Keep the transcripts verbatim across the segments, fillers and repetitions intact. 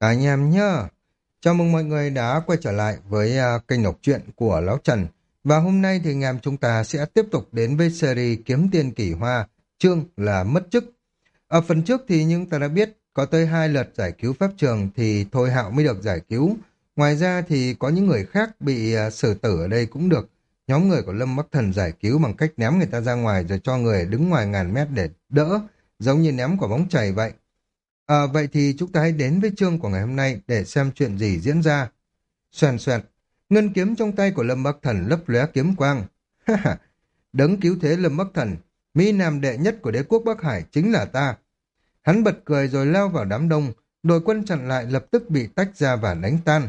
Anh em nhá. Chào mừng mọi người đã quay trở lại với à, kênh đọc truyện của Lão Trần. Và hôm nay thì anh em chúng ta sẽ tiếp tục đến với series Kiếm Tiền Kỳ Hoa, chương là mất chức. Ở phần trước thì nhưng ta đã biết có tới hai lượt giải cứu pháp trường thì Thôi Hạo mới được giải cứu. Ngoài ra thì có những người khác bị à, xử tử ở đây cũng được. Nhóm người của Lâm Bắc Thần giải cứu bằng cách ném người ta ra ngoài rồi cho người đứng ngoài ngàn mét để đỡ, giống như ném quả bóng chày vậy. À, vậy thì chúng ta hãy đến với chương của ngày hôm nay để xem chuyện gì diễn ra. Xoèn xoẹt, ngân kiếm trong tay của Lâm Bắc Thần lấp lóe kiếm quang. Ha ha, đấng cứu thế Lâm Bắc Thần, mỹ nam đệ nhất của đế quốc Bắc Hải chính là ta. Hắn bật cười rồi lao vào đám đông, đội quân chặn lại lập tức bị tách ra và đánh tan.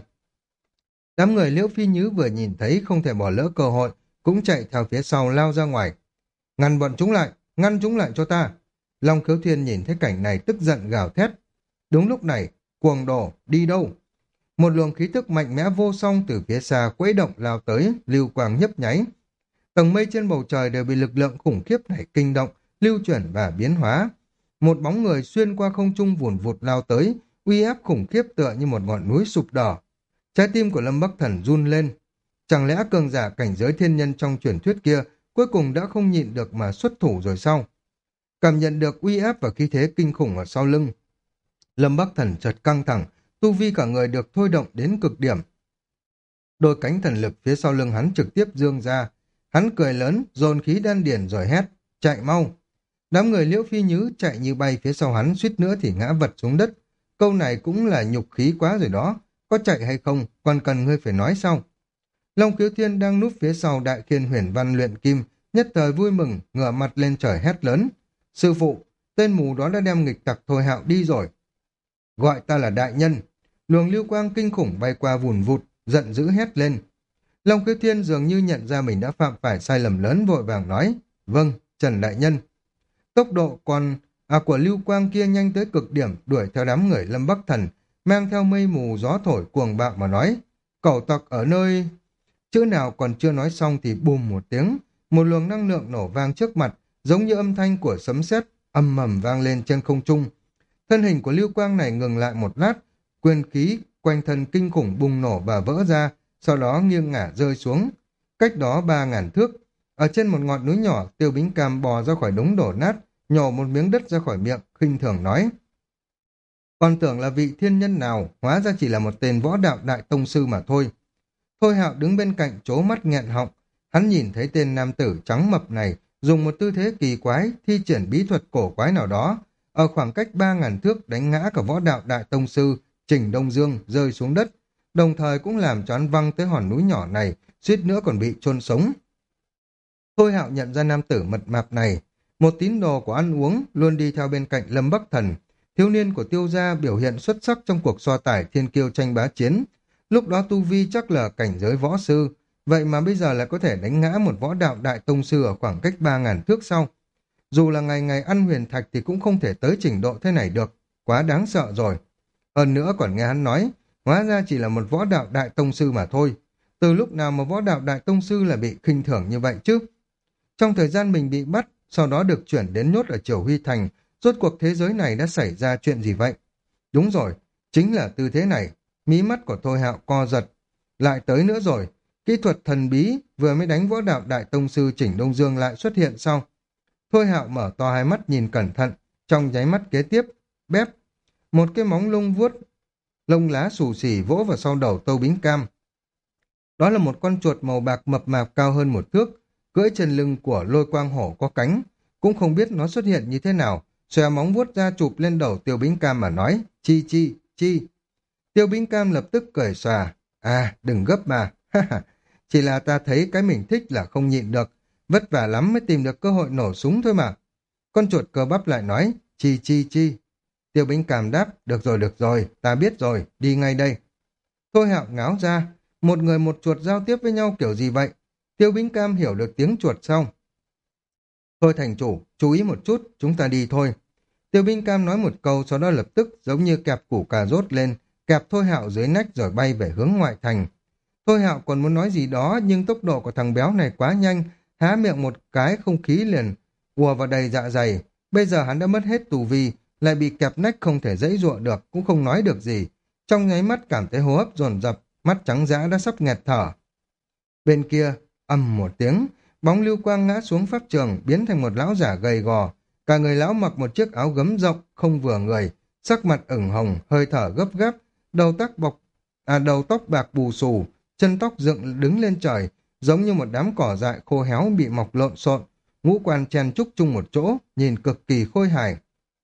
Đám người Liễu Phi Nhứ vừa nhìn thấy không thể bỏ lỡ cơ hội, cũng chạy theo phía sau lao ra ngoài. Ngăn bọn chúng lại, ngăn chúng lại cho ta. Long Khiếu Thiên nhìn thấy cảnh này tức giận gào thét. Đúng lúc này, cuồng đồ, đi đâu? Một luồng khí tức mạnh mẽ vô song từ phía xa quấy động lao tới, lưu quang nhấp nháy. Tầng mây trên bầu trời đều bị lực lượng khủng khiếp này kinh động, lưu chuyển và biến hóa. Một bóng người xuyên qua không trung vùn vụt lao tới, uy áp khủng khiếp tựa như một ngọn núi sụp đổ. Trái tim của Lâm Bắc Thần run lên. Chẳng lẽ cường giả cảnh giới thiên nhân trong truyền thuyết kia cuối cùng đã không nhịn được mà xuất thủ rồi sao? Cảm nhận được uy áp và khí thế kinh khủng ở sau lưng, Lâm Bắc Thần chợt căng thẳng, tu vi cả người được thôi động đến cực điểm. Đôi cánh thần lực phía sau lưng hắn trực tiếp dương ra, hắn cười lớn, dồn khí đan điền rồi hét, chạy mau. Đám người Liễu Phi Nhứ chạy như bay phía sau hắn, suýt nữa thì ngã vật xuống đất. Câu này cũng là nhục khí quá rồi đó, có chạy hay không, còn cần ngươi phải nói sao? Long Khiếu Thiên đang núp phía sau Đại Khiên Huyền Văn luyện kim, nhất thời vui mừng, ngửa mặt lên trời hét lớn. Sư phụ, tên mù đó đã đem nghịch tặc Thôi Hạo đi rồi. Gọi ta là đại nhân. Luồng lưu quang kinh khủng bay qua vùn vụt, giận dữ hét lên. Long Khiếu Thiên dường như nhận ra mình đã phạm phải sai lầm lớn, vội vàng nói. Vâng, Trần đại nhân. Tốc độ còn à, của lưu quang kia nhanh tới cực điểm, đuổi theo đám người Lâm Bắc Thần, mang theo mây mù gió thổi cuồng bạo mà nói. Cẩu tặc ở nơi... Chữ nào còn chưa nói xong thì bùm một tiếng, một luồng năng lượng nổ vang trước mặt, giống như âm thanh của sấm sét âm mầm vang lên trên không trung. Thân hình của lưu quang này ngừng lại một lát, quyền khí quanh thân kinh khủng bùng nổ và vỡ ra, sau đó nghiêng ngả rơi xuống. Cách đó ba ngàn thước, ở trên một ngọn núi nhỏ, Tiêu Bính Cam bò ra khỏi đống đổ nát, nhổ một miếng đất ra khỏi miệng, khinh thường nói. Còn tưởng là vị thiên nhân nào, hóa ra chỉ là một tên võ đạo đại tông sư mà thôi. Thôi Hạo đứng bên cạnh trố mắt nghẹn họng, hắn nhìn thấy tên nam tử trắng mập này dùng một tư thế kỳ quái, thi triển bí thuật cổ quái nào đó, ở khoảng cách ba ngàn thước đánh ngã cả võ đạo đại tông sư Trình Đông Dương rơi xuống đất, đồng thời cũng làm cho hắn văng tới hòn núi nhỏ này, suýt nữa còn bị chôn sống. Thôi Hạo nhận ra nam tử mật mạp này, một tín đồ của ăn uống luôn đi theo bên cạnh Lâm Bắc Thần, thiếu niên của Tiêu gia biểu hiện xuất sắc trong cuộc so tài thiên kiêu tranh bá chiến. Lúc đó tu vi chắc là cảnh giới võ sư, vậy mà bây giờ lại có thể đánh ngã một võ đạo đại tông sư ở khoảng cách ba ngàn thước sau. Dù là ngày ngày ăn huyền thạch thì cũng không thể tới trình độ thế này được, quá đáng sợ rồi. Hơn nữa còn nghe hắn nói, hóa ra chỉ là một võ đạo đại tông sư mà thôi. Từ lúc nào mà võ đạo đại tông sư là bị khinh thường như vậy chứ? Trong thời gian mình bị bắt, sau đó được chuyển đến nhốt ở Triều Huy Thành, rốt cuộc thế giới này đã xảy ra chuyện gì vậy? Đúng rồi, chính là tư thế này. Mí mắt của Thôi Hạo co giật. Lại tới nữa rồi, kỹ thuật thần bí vừa mới đánh võ đạo đại tông sư Chỉnh Đông Dương lại xuất hiện sau. Thôi Hạo mở to hai mắt nhìn cẩn thận, trong nháy mắt kế tiếp, bép, một cái móng lông vuốt, lông lá xù xì vỗ vào sau đầu Tâu Bính Cam. Đó là một con chuột màu bạc mập mạp cao hơn một thước, cưỡi trên lưng của Lôi Quang Hổ có cánh, cũng không biết nó xuất hiện như thế nào, xòe móng vuốt ra chụp lên đầu Tiêu Bính Cam mà nói, chi chi, chi. Tiêu Bính Cam lập tức cười xòa, à đừng gấp mà, chỉ là ta thấy cái mình thích là không nhịn được, vất vả lắm mới tìm được cơ hội nổ súng thôi mà. Con chuột cơ bắp lại nói, chi chi chi. Tiêu Bính Cam đáp, được rồi được rồi, ta biết rồi, đi ngay đây. Thôi Hạo ngáo ra, một người một chuột giao tiếp với nhau kiểu gì vậy? Tiêu Bính Cam hiểu được tiếng chuột xong. Thôi thành chủ, chú ý một chút, chúng ta đi thôi. Tiêu Bính Cam nói một câu, sau đó lập tức giống như kẹp củ cà rốt lên, kẹp Thôi Hạo dưới nách rồi bay về hướng ngoại thành. Thôi Hạo còn muốn nói gì đó, nhưng tốc độ của thằng béo này quá nhanh, há miệng một cái không khí liền ùa vào đầy dạ dày. Bây giờ hắn đã mất hết tù vi, lại bị kẹp nách không thể dãy giụa được, cũng không nói được gì. trong nháy mắt cảm thấy hô hấp dồn dập, mắt trắng dã đã sắp nghẹt thở. Bên kia, ầm một tiếng, bóng lưu quang ngã xuống pháp trường, biến thành một lão giả gầy gò. Cả người lão mặc một chiếc áo gấm rộng, không vừa người, sắc mặt ửng hồng, hơi thở gấp gáp, đầu tóc bọc, à đầu tóc bạc bù xù, chân tóc dựng đứng lên trời, giống như một đám cỏ dại khô héo bị mọc lộn xộn, ngũ quan chen chúc chung một chỗ, nhìn cực kỳ khôi hài.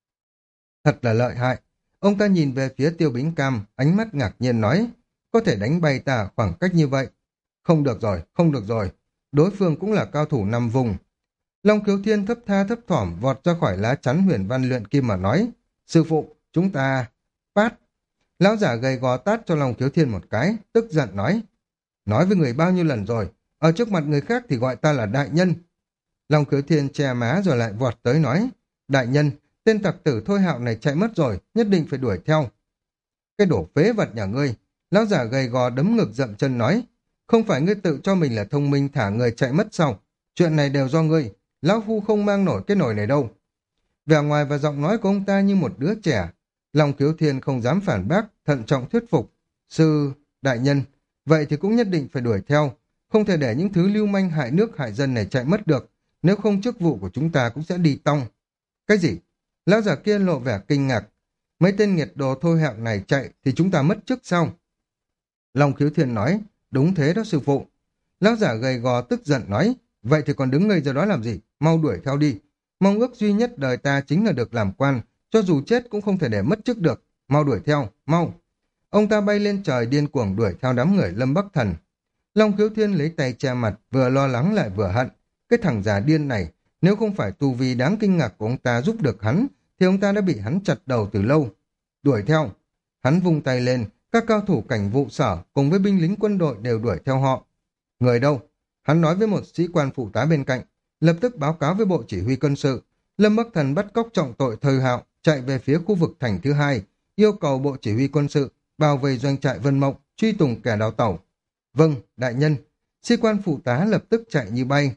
Thật là lợi hại. Ông ta nhìn về phía Tiêu Bính Cam, ánh mắt ngạc nhiên nói, có thể đánh bay ta khoảng cách như vậy. Không được rồi, không được rồi. Đối phương cũng là cao thủ năm vùng. Long Khiếu Thiên thấp tha thấp thỏm vọt ra khỏi lá chắn huyền văn luyện kim mà nói, sư phụ, chúng ta... Pát! Lão giả gầy gò tát cho Long Khiếu Thiên một cái, tức giận nói, nói với người bao nhiêu lần rồi, ở trước mặt người khác thì gọi ta là đại nhân. Long Khiếu Thiên che má rồi lại vọt tới nói, đại nhân, tên tặc tử Thôi Hạo này chạy mất rồi, nhất định phải đuổi theo. Cái đổ phế vật nhà ngươi, lão giả gầy gò đấm ngực dậm chân nói, không phải ngươi tự cho mình là thông minh thả người chạy mất sao? Chuyện này đều do ngươi, lão phu không mang nổi cái nồi này đâu. Vẻ ngoài và giọng nói của ông ta như một đứa trẻ. Long Khiếu Thiên không dám phản bác, thận trọng thuyết phục. Sư, đại nhân, vậy thì cũng nhất định phải đuổi theo, không thể để những thứ lưu manh hại nước hại dân này chạy mất được, nếu không chức vụ của chúng ta cũng sẽ đi tong. Cái gì? Lão giả kia lộ vẻ kinh ngạc. Mấy tên nghiệt đồ Thôi Hạo này chạy thì chúng ta mất chức sao? Long Khiếu Thiên nói, đúng thế đó sư phụ. Lão giả gầy gò tức giận nói, vậy thì còn đứng ngây ra đó làm gì, mau đuổi theo đi. Mong ước duy nhất đời ta chính là được làm quan, cho dù chết cũng không thể để mất chức được, mau đuổi theo, mau. Ông ta bay lên trời điên cuồng đuổi theo đám người Lâm Bắc Thần. Long Khiếu Thiên lấy tay che mặt, vừa lo lắng lại vừa hận. Cái thằng già điên này, nếu không phải tu vi đáng kinh ngạc của ông ta giúp được hắn, thì ông ta đã bị hắn chặt đầu từ lâu. Đuổi theo. Hắn vung tay lên, các cao thủ cảnh vụ sở cùng với binh lính quân đội đều đuổi theo họ. Người đâu? Hắn nói với một sĩ quan phụ tá bên cạnh, lập tức báo cáo với bộ chỉ huy quân sự. Lâm Bắc Thần bắt cóc trọng tội Thôi Hạo, chạy về phía khu vực thành thứ hai, yêu cầu bộ chỉ huy quân sự bao vây doanh trại Vân Mộng, truy tùng kẻ đào tẩu. Vâng, đại nhân. Sĩ quan phụ tá lập tức chạy như bay.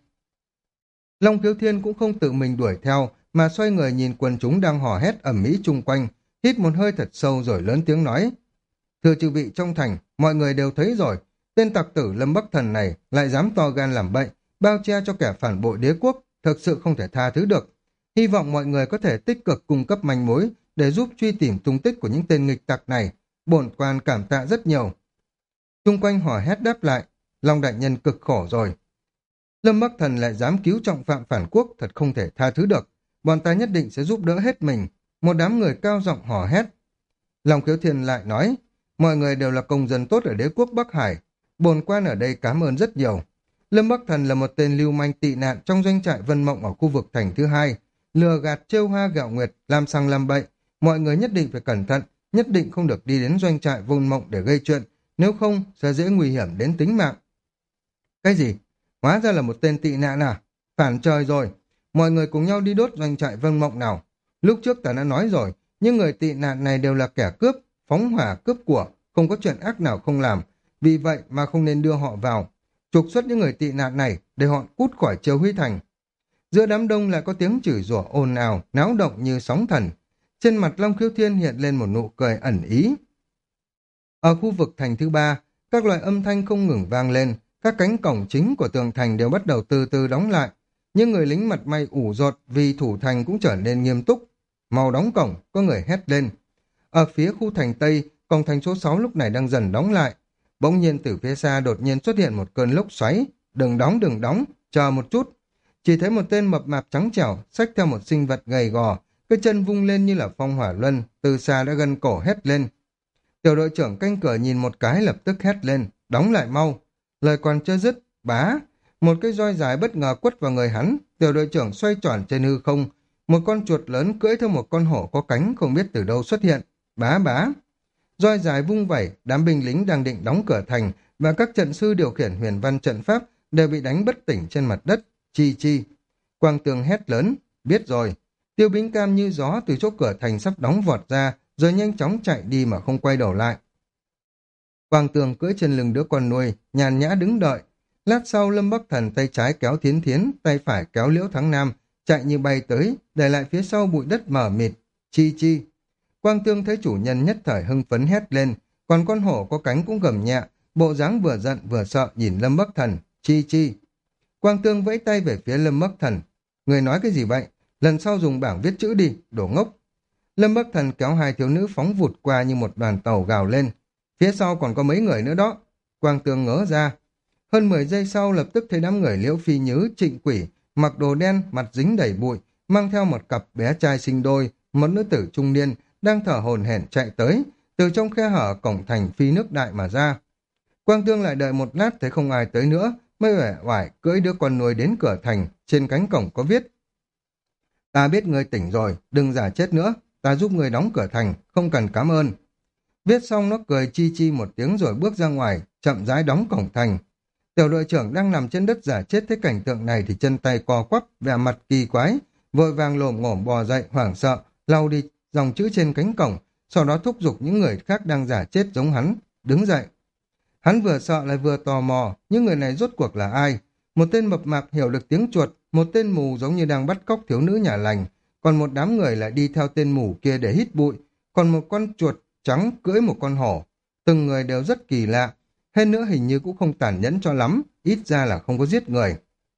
Long Khiếu Thiên cũng không tự mình đuổi theo, mà xoay người nhìn quần chúng đang hò hét ầm ĩ chung quanh, hít một hơi thật sâu rồi lớn tiếng nói. Thưa chư vị trong thành, mọi người đều thấy rồi, tên tặc tử Lâm Bắc Thần này lại dám to gan làm bậy, bao che cho kẻ phản bội đế quốc, thực sự không thể tha thứ được. Hy vọng mọi người có thể tích cực cung cấp manh mối để giúp truy tìm tung tích của những tên nghịch tặc này. Bổn quan cảm tạ rất nhiều. Chung quanh hò hét đáp lại, Long đại nhân cực khổ rồi. Lâm Bắc Thần lại dám cứu trọng phạm phản quốc, thật không thể tha thứ được. Bọn ta nhất định sẽ giúp đỡ hết mình. Một đám người cao giọng hò hét. Long Khiếu Thiên lại nói, mọi người đều là công dân tốt ở đế quốc Bắc Hải. Bổn quan ở đây cảm ơn rất nhiều. Lâm Bắc Thần là một tên lưu manh tị nạn trong doanh trại Vân Mộng ở khu vực thành thứ hai. Lừa gạt trêu hoa gạo nguyệt, làm sang làm bậy. Mọi người nhất định phải cẩn thận, nhất định không được đi đến doanh trại Vân Mộng để gây chuyện, nếu không sẽ dễ nguy hiểm đến tính mạng. Cái gì? Hóa ra là một tên tị nạn à? Phản trời rồi. Mọi người cùng nhau đi đốt doanh trại Vân Mộng nào. Lúc trước ta đã nói rồi, những người tị nạn này đều là kẻ cướp, phóng hỏa cướp của, không có chuyện ác nào không làm. Vì vậy mà không nên đưa họ vào. Trục xuất những người tị nạn này để họ cút khỏi Triều Huy Thành. Giữa đám đông lại có tiếng chửi rủa ồn ào, náo động như sóng thần. Trên mặt Long Khiếu Thiên hiện lên một nụ cười ẩn ý. Ở khu vực thành thứ ba, các loại âm thanh không ngừng vang lên, các cánh cổng chính của tường thành đều bắt đầu từ từ đóng lại. Nhưng người lính mặt may ủ rột vì thủ thành cũng trở nên nghiêm túc. Mau đóng cổng, có người hét lên. Ở phía khu thành Tây, cổng thành số sáu lúc này đang dần đóng lại. Bỗng nhiên từ phía xa đột nhiên xuất hiện một cơn lốc xoáy. Đừng đóng, đừng đóng, chờ một chút. Chỉ thấy một tên mập mạp trắng trẻo, xách theo một sinh vật gầy gò, cái chân vung lên như là phong hỏa luân, từ xa đã gân cổ hét lên. Tiểu đội trưởng canh cửa nhìn một cái lập tức hét lên, đóng lại mau. Lời còn chưa dứt, bá, một cái roi dài bất ngờ quất vào người hắn, tiểu đội trưởng xoay tròn trên hư không, một con chuột lớn cưỡi theo một con hổ có cánh không biết từ đâu xuất hiện, bá bá. Roi dài vung vẩy, đám binh lính đang định đóng cửa thành và các trận sư điều khiển huyền văn trận pháp đều bị đánh bất tỉnh trên mặt đất, chi chi. Quang Tường hét lớn, biết rồi. Tiêu Bính Cam như gió từ chỗ cửa thành sắp đóng vọt ra, rồi nhanh chóng chạy đi mà không quay đầu lại. Quang Tường cưỡi trên lưng đứa con nuôi, nhàn nhã đứng đợi. Lát sau Lâm Bắc Thần tay trái kéo Thiến Thiến, tay phải kéo Liễu Thắng Nam, chạy như bay tới, để lại phía sau bụi đất mờ mịt. Chi chi. Quang Tương thấy chủ nhân nhất thời hưng phấn hét lên, còn con hổ có cánh cũng gầm nhẹ, bộ dáng vừa giận vừa sợ nhìn Lâm Bắc Thần. Chi chi. Quang Tương vẫy tay về phía Lâm Bắc Thần. Người nói cái gì vậy? Lần sau dùng bảng viết chữ đi, đổ ngốc. Lâm Bắc Thần kéo hai thiếu nữ phóng vụt qua như một đoàn tàu gào lên. Phía sau còn có mấy người nữa đó. Quang Tương ngớ ra. Hơn mười giây sau lập tức thấy đám người Liễu Phi Nhứ, Trịnh Quỷ, mặc đồ đen, mặt dính đầy bụi, mang theo một cặp bé trai sinh đôi, một nữ tử trung niên, đang thở hổn hển chạy tới, từ trong khe hở cổng thành phi nước đại mà ra. Quang Tương lại đợi một lát thấy không ai tới nữa, mới uể oải cưỡi đứa con nuôi đến cửa thành, trên cánh cổng có viết: Ta biết ngươi tỉnh rồi, đừng giả chết nữa, ta giúp ngươi đóng cửa thành, không cần cảm ơn. Viết xong nó cười chi chi một tiếng rồi bước ra ngoài, chậm rãi đóng cổng thành. Tiểu đội trưởng đang nằm trên đất giả chết thấy cảnh tượng này thì chân tay co quắp, vẻ mặt kỳ quái, vội vàng lồm ngổm bò dậy, hoảng sợ, lau đi dòng chữ trên cánh cổng, sau đó thúc giục những người khác đang giả chết giống hắn, đứng dậy. Hắn vừa sợ lại vừa tò mò, những người này rốt cuộc là ai? Một tên mập mạp hiểu được tiếng chuột, một tên mù giống như đang bắt cóc thiếu nữ nhà lành, còn một đám người lại đi theo tên mù kia để hít bụi, còn một con chuột trắng cưỡi một con hổ. Từng người đều rất kỳ lạ, hơn nữa hình như cũng không tàn nhẫn cho lắm, ít ra là không có giết người.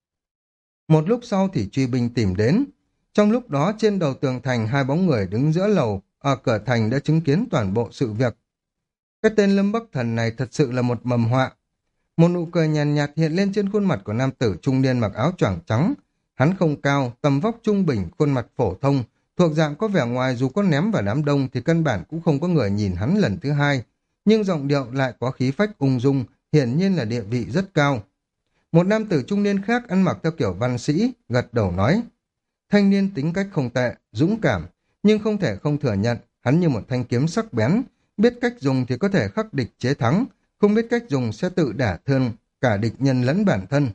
Một lúc sau thì truy binh tìm đến. Trong lúc đó trên đầu tường thành hai bóng người đứng giữa lầu, ở cửa thành đã chứng kiến toàn bộ sự việc. Cái tên Lâm Bắc Thần này thật sự là một mầm họa. Một nụ cười nhàn nhạt, nhạt hiện lên trên khuôn mặt của nam tử trung niên mặc áo choàng trắng. Hắn không cao, tầm vóc trung bình, khuôn mặt phổ thông, thuộc dạng có vẻ ngoài dù có ném vào đám đông thì căn bản cũng không có người nhìn hắn lần thứ hai. Nhưng giọng điệu lại có khí phách ung dung, hiển nhiên là địa vị rất cao. Một nam tử trung niên khác ăn mặc theo kiểu văn sĩ, gật đầu nói: Thanh niên tính cách không tệ, dũng cảm, nhưng không thể không thừa nhận, hắn như một thanh kiếm sắc bén, biết cách dùng thì có thể khắc địch chế thắng, không biết cách dùng sẽ tự đả thương cả địch nhân lẫn bản thân.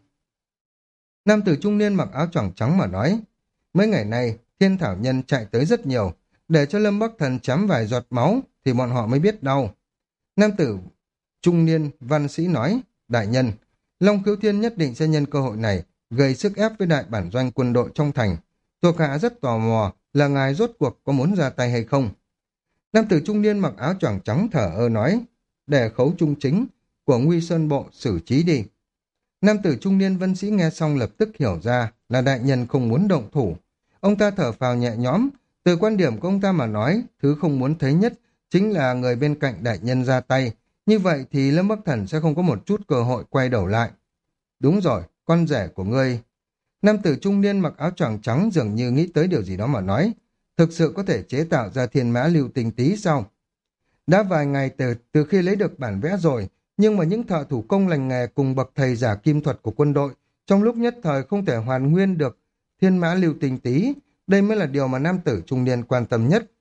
Nam tử trung niên mặc áo choàng trắng mà nói: Mấy ngày nay, thiên thảo nhân chạy tới rất nhiều, để cho Lâm Bắc Thần chấm vài giọt máu thì bọn họ mới biết đau. Nam tử trung niên văn sĩ nói: Đại nhân, Long Khiếu Thiên nhất định sẽ nhân cơ hội này gây sức ép với đại bản doanh quân đội trong thành. Thuộc hạ rất tò mò là ngài rốt cuộc có muốn ra tay hay không. Nam tử trung niên mặc áo choàng trắng thở ơ nói: Để khấu trung chính của Nguy Sơn Bộ xử trí đi. Nam tử trung niên văn sĩ nghe xong lập tức hiểu ra là đại nhân không muốn động thủ. Ông ta thở phào nhẹ nhõm, từ quan điểm của ông ta mà nói, thứ không muốn thấy nhất chính là người bên cạnh đại nhân ra tay. Như vậy thì Lâm Bắc Thần sẽ không có một chút cơ hội quay đầu lại. Đúng rồi, con rể của ngươi. Nam tử trung niên mặc áo choàng trắng dường như nghĩ tới điều gì đó mà nói: Thực sự có thể chế tạo ra thiên mã lưu tinh tí sao? Đã vài ngày từ, từ khi lấy được bản vẽ rồi, nhưng mà những thợ thủ công lành nghề cùng bậc thầy giả kim thuật của quân đội trong lúc nhất thời không thể hoàn nguyên được thiên mã lưu tinh tí. Đây mới là điều mà nam tử trung niên quan tâm nhất.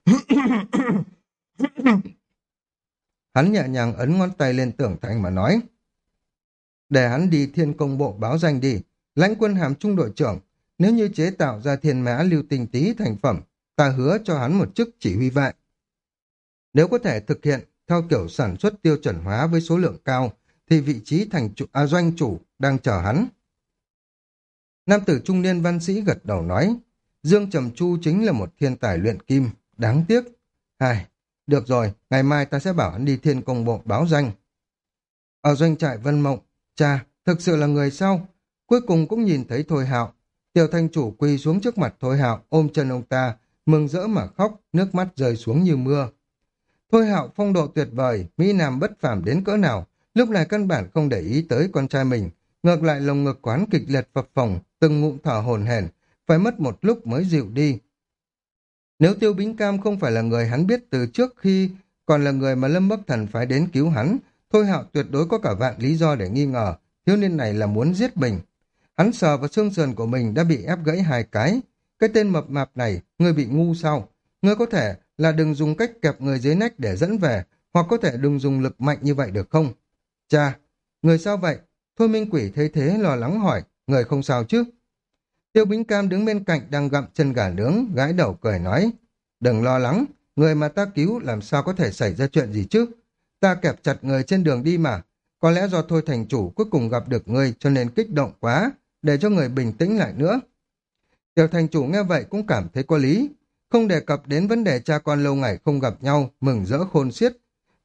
Hắn nhẹ nhàng ấn ngón tay lên tường thành mà nói: Để hắn đi thiên công bộ báo danh đi, lãnh quân hàm trung đội trưởng. Nếu như chế tạo ra thiên mã lưu tinh tí thành phẩm, ta hứa cho hắn một chức chỉ huy vệ. Nếu có thể thực hiện theo kiểu sản xuất tiêu chuẩn hóa với số lượng cao, thì vị trí thành chủ, à, doanh chủ đang chờ hắn. Nam tử trung niên văn sĩ gật đầu nói: Dương Trầm Chu chính là một thiên tài luyện kim, đáng tiếc. Ai, được rồi, ngày mai ta sẽ bảo hắn đi thiên công bộ báo danh. Ở doanh trại Vân Mộng, cha, thực sự là người sao? Cuối cùng cũng nhìn thấy Thôi Hạo. Tiểu thành chủ quỳ xuống trước mặt Thôi Hạo, ôm chân ông ta, mừng rỡ mà khóc, nước mắt rơi xuống như mưa. Thôi Hạo phong độ tuyệt vời, mỹ nam bất phàm đến cỡ nào, lúc này căn bản không để ý tới con trai mình, ngược lại lồng ngực quán kịch liệt phập phồng, từng ngụm thở hổn hển, phải mất một lúc mới dịu đi. Nếu Tiêu Bính Cam không phải là người hắn biết từ trước khi còn là người mà Lâm Bắc Thần phái đến cứu hắn, Thôi Hạo tuyệt đối có cả vạn lý do để nghi ngờ thiếu niên này là muốn giết mình. Hắn sờ vào xương sườn của mình đã bị ép gãy hai cái. Cái tên mập mạp này, ngươi bị ngu sao? Ngươi có thể là đừng dùng cách kẹp người dưới nách để dẫn về, hoặc có thể đừng dùng lực mạnh như vậy được không? Cha, người sao vậy? Thôi Minh Quỷ thấy thế lo lắng hỏi, người không sao chứ? Tiêu Bính Cam đứng bên cạnh đang gặm chân gà nướng, gãi đầu cười nói, đừng lo lắng, người mà ta cứu làm sao có thể xảy ra chuyện gì chứ? Ta kẹp chặt người trên đường đi mà, có lẽ do Thôi thành chủ cuối cùng gặp được ngươi cho nên kích động quá, để cho người bình tĩnh lại nữa. Tiểu thành chủ nghe vậy cũng cảm thấy có lý, không đề cập đến vấn đề cha con lâu ngày không gặp nhau, mừng rỡ khôn xiết.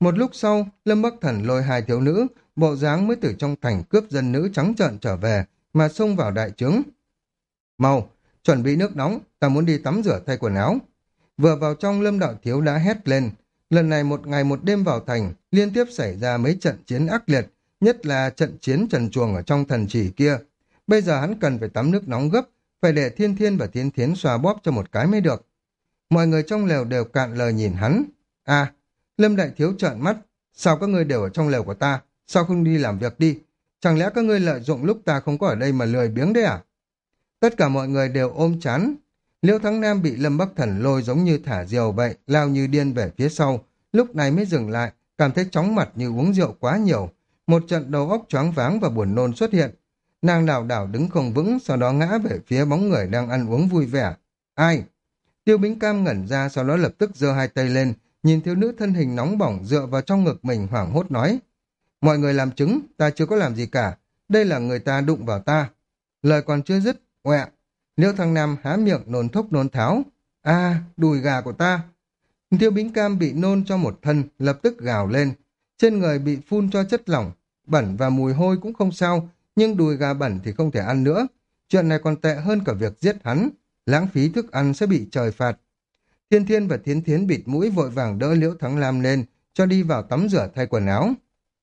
Một lúc sau, Lâm Bắc Thần lôi hai thiếu nữ, bộ dáng mới từ trong thành cướp dân nữ trắng trợn trở về, mà xông vào đại trướng. Mau, chuẩn bị nước nóng, ta muốn đi tắm rửa thay quần áo. Vừa vào trong, Lâm Đạo Thiếu đã hét lên. Lần này một ngày một đêm vào thành, liên tiếp xảy ra mấy trận chiến ác liệt, nhất là trận chiến trần truồng ở trong thần chỉ kia. Bây giờ hắn cần phải tắm nước nóng gấp, phải để Thiên Thiên và Thiên Thiến xoa bóp cho một cái mới được. Mọi người trong lều đều cạn lời nhìn hắn. À, Lâm Đại Thiếu trợn mắt. Sao các ngươi đều ở trong lều của ta? Sao không đi làm việc đi? Chẳng lẽ các ngươi lợi dụng lúc ta không có ở đây mà lười biếng đấy à? Tất cả mọi người đều ôm chán. Liễu Thắng Nam bị Lâm Bắc Thần lôi giống như thả diều vậy, lao như điên về phía sau. Lúc này mới dừng lại, cảm thấy chóng mặt như uống rượu quá nhiều. Một trận đầu óc choáng váng và buồn nôn xuất hiện. Nàng đảo đảo đứng không vững, sau đó ngã về phía bóng người đang ăn uống vui vẻ. Ai? Tiêu Bính Cam ngẩn ra, sau đó lập tức giơ hai tay lên, nhìn thiếu nữ thân hình nóng bỏng dựa vào trong ngực mình hoảng hốt nói. Mọi người làm chứng, ta chưa có làm gì cả. Đây là người ta đụng vào ta. Lời còn chưa dứt, oẹ. Liễu Thăng Nam há miệng nôn thốc nôn tháo. À, đùi gà của ta. Tiêu Bính Cam bị nôn cho một thân, lập tức gào lên. Trên người bị phun cho chất lỏng, bẩn và mùi hôi cũng không sao, nhưng đùi gà bẩn thì không thể ăn nữa. Chuyện này còn tệ hơn cả việc giết hắn. Lãng phí thức ăn sẽ bị trời phạt. Thiên Thiên và Thiến Thiến bịt mũi vội vàng đỡ Liễu Thắng Lam lên, cho đi vào tắm rửa thay quần áo.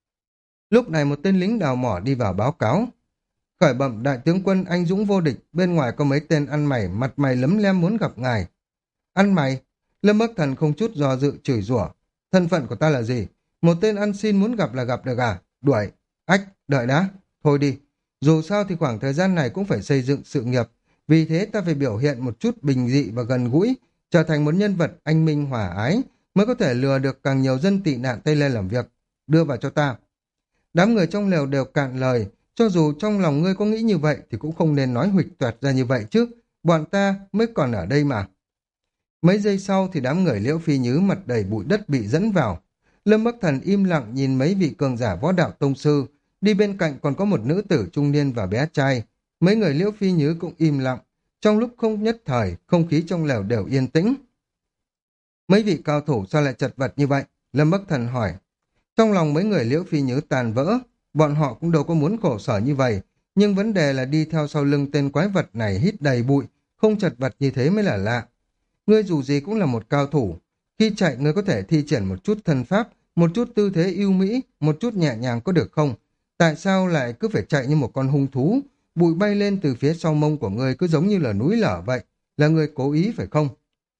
Lúc này một tên lính đào mỏ đi vào báo cáo. Khởi bẩm đại tướng quân anh dũng vô địch, bên ngoài có mấy tên ăn mày, mặt mày lấm lem muốn gặp ngài. Ăn mày? Lâm Bắc Thần không chút do dự chửi rủa. Thân phận của ta là gì? Một tên ăn xin muốn gặp là gặp được à? Đuổi. Ách, đợi đã. Thôi đi. Dù sao thì khoảng thời gian này cũng phải xây dựng sự nghiệp. Vì thế ta phải biểu hiện một chút bình dị và gần gũi, trở thành một nhân vật anh minh hòa ái, mới có thể lừa được càng nhiều dân tị nạn Tây lên làm việc. Đưa vào cho ta. Đám người trong lều đều cạn lời. Cho dù trong lòng ngươi có nghĩ như vậy thì cũng không nên nói huỵch toẹt ra như vậy chứ. Bọn ta mới còn ở đây mà. Mấy giây sau thì đám người Liễu Phi Nhứ mặt đầy bụi đất bị dẫn vào. Lâm Bắc Thần im lặng nhìn mấy vị cường giả võ đạo tông sư. Đi bên cạnh còn có một nữ tử trung niên và bé trai. Mấy người Liễu Phi Nhứ cũng im lặng. Trong lúc không nhất thời, không khí trong lều đều yên tĩnh. Mấy vị cao thủ sao lại chật vật như vậy? Lâm Bắc Thần hỏi. Trong lòng mấy người Liễu Phi Nhứ tàn vỡ. Bọn họ cũng đâu có muốn khổ sở như vậy. Nhưng vấn đề là đi theo sau lưng tên quái vật này hít đầy bụi. Không chật vật như thế mới là lạ. Ngươi dù gì cũng là một cao thủ. Khi chạy ngươi có thể thi triển một chút thân pháp, một chút tư thế yêu mỹ, một chút nhẹ nhàng có được không? Tại sao lại cứ phải chạy như một con hung thú? Bụi bay lên từ phía sau mông của ngươi cứ giống như là núi lở vậy. Là ngươi cố ý phải không?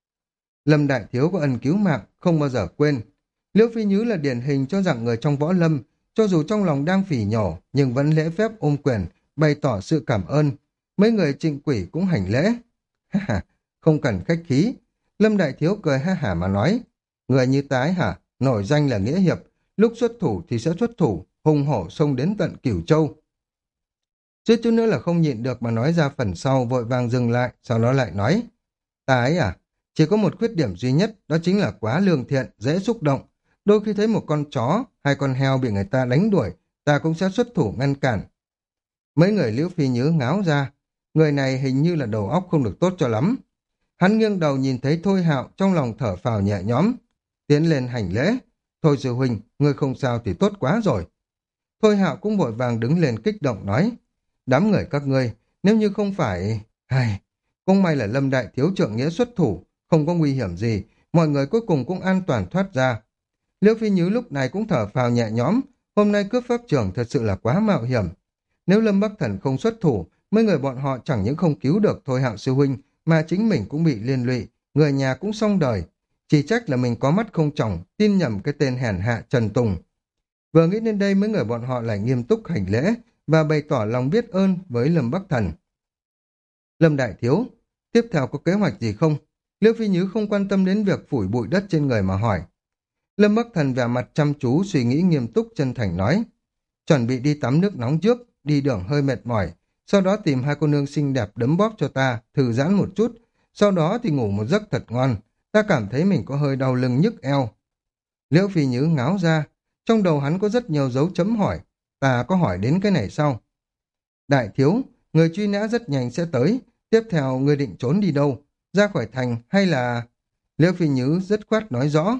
Lâm Đại Thiếu có ân cứu mạng, không bao giờ quên. Liễu Phi Nhứ là điển hình cho rằng người trong võ lâm, cho dù trong lòng đang phỉ nhổ, nhưng vẫn lễ phép ôm quyền, bày tỏ sự cảm ơn. Mấy người Trịnh Quỷ cũng hành lễ. Ha ha, không cần khách khí. Lâm Đại Thiếu cười ha hả mà nói. Người như tái hả? Nổi danh là nghĩa hiệp. Lúc xuất thủ thì sẽ xuất thủ, hùng hổ xông đến tận Cửu Châu. Suýt chút nữa là không nhịn được mà nói ra phần sau, vội vàng dừng lại, sau đó lại nói. Tái à? Chỉ có một khuyết điểm duy nhất, đó chính là quá lương thiện, dễ xúc động. Đôi khi thấy một con chó hay con heo bị người ta đánh đuổi, ta cũng sẽ xuất thủ ngăn cản. Mấy người Liễu Phi Nhứ ngáo ra, người này hình như là đầu óc không được tốt cho lắm. Hắn nghiêng đầu nhìn thấy Thôi Hạo, trong lòng thở phào nhẹ nhõm, tiến lên hành lễ. Thôi sư huynh, ngươi không sao thì tốt quá rồi. Thôi Hạo cũng vội vàng đứng lên kích động nói, đám người các ngươi, nếu như không phải... Ai... Cũng may là Lâm Đại Thiếu trượng nghĩa xuất thủ, không có nguy hiểm gì, mọi người cuối cùng cũng an toàn thoát ra. Liễu Phi Nhứ lúc này cũng thở phào nhẹ nhõm, hôm nay cướp pháp trường thật sự là quá mạo hiểm. Nếu Lâm Bắc Thần không xuất thủ, mấy người bọn họ chẳng những không cứu được Thôi Hạo sư huynh, mà chính mình cũng bị liên lụy, người nhà cũng xong đời. Chỉ trách là mình có mắt không tròng, tin nhầm cái tên hèn hạ Trần Tùng. Vừa nghĩ đến đây mấy người bọn họ lại nghiêm túc hành lễ và bày tỏ lòng biết ơn với Lâm Bắc Thần. Lâm Đại Thiếu, tiếp theo có kế hoạch gì không? Liễu Phi Nhứ không quan tâm đến việc phủi bụi đất trên người mà hỏi. Lâm Bắc Thần vẻ mặt chăm chú suy nghĩ nghiêm túc chân thành nói. Chuẩn bị đi tắm nước nóng trước, đi đường hơi mệt mỏi, sau đó tìm hai cô nương xinh đẹp đấm bóp cho ta, thư giãn một chút, sau đó thì ngủ một giấc thật ngon, ta cảm thấy mình có hơi đau lưng nhức eo. Liễu Phi Nhứ ngáo ra, trong đầu hắn có rất nhiều dấu chấm hỏi, ta có hỏi đến cái này sau. Đại Thiếu, người truy nã rất nhanh sẽ tới, tiếp theo người định trốn đi đâu, ra khỏi thành hay là... Liễu Phi Nhứ dứt khoát nói rõ,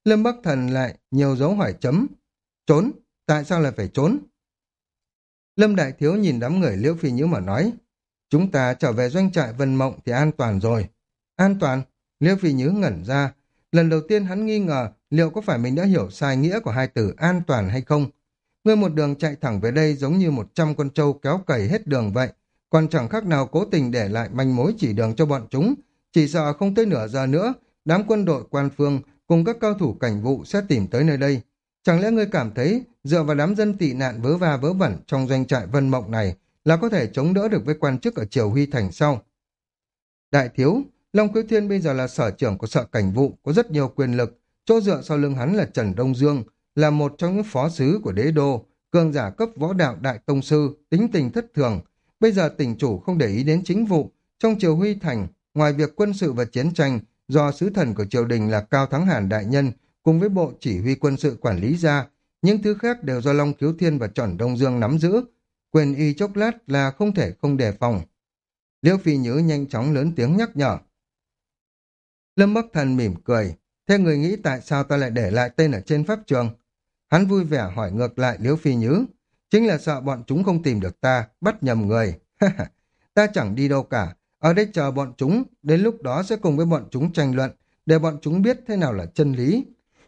Lâm Bắc Thần lại nhiều dấu hỏi chấm. Trốn? Tại sao lại phải trốn? Lâm Đại Thiếu nhìn đám người Liễu Phi Nhữ mà nói, chúng ta trở về doanh trại Vân Mộng thì an toàn rồi. An toàn? Liễu Phi Nhứ ngẩn ra. Lần đầu tiên hắn nghi ngờ liệu có phải mình đã hiểu sai nghĩa của hai từ an toàn hay không. Ngươi một đường chạy thẳng về đây giống như một trăm con trâu kéo cày hết đường vậy, còn chẳng khác nào cố tình để lại manh mối chỉ đường cho bọn chúng. Chỉ sợ không tới nửa giờ nữa, đám quân đội quan phương cùng các cao thủ cảnh vụ sẽ tìm tới nơi đây. Chẳng lẽ ngươi cảm thấy dựa vào đám dân tị nạn vớ va vớ vẩn trong doanh trại Vân Mộng này là có thể chống đỡ được với quan chức ở Triều Huy Thành sau? Đại thiếu, Long Khiếu Thiên bây giờ là sở trưởng của sở cảnh vụ, có rất nhiều quyền lực. Chỗ dựa sau lưng hắn là Trần Đông Dương, là một trong những phó sứ của đế đô, cường giả cấp võ đạo đại tông sư, tính tình thất thường. Bây giờ tỉnh chủ không để ý đến chính vụ. Trong Triều Huy Thành, ngoài việc quân sự và chiến tranh, do sứ thần của triều đình là Cao Thắng Hàn đại nhân, cùng với bộ chỉ huy quân sự quản lý ra, những thứ khác đều do Long Khiếu Thiên và Trần Đông Dương nắm giữ. Quyền y chốc lát là không thể không đề phòng. Liễu Phi Nhứ nhanh chóng lớn tiếng nhắc nhở. Lâm Bắc Thần mỉm cười. Thế người nghĩ tại sao ta lại để lại tên ở trên pháp trường? Hắn vui vẻ hỏi ngược lại Liễu Phi Nhứ. Chính là sợ bọn chúng không tìm được ta, bắt nhầm người. Ta chẳng đi đâu cả. Ở đây chờ bọn chúng, đến lúc đó sẽ cùng với bọn chúng tranh luận, để bọn chúng biết thế nào là chân lý.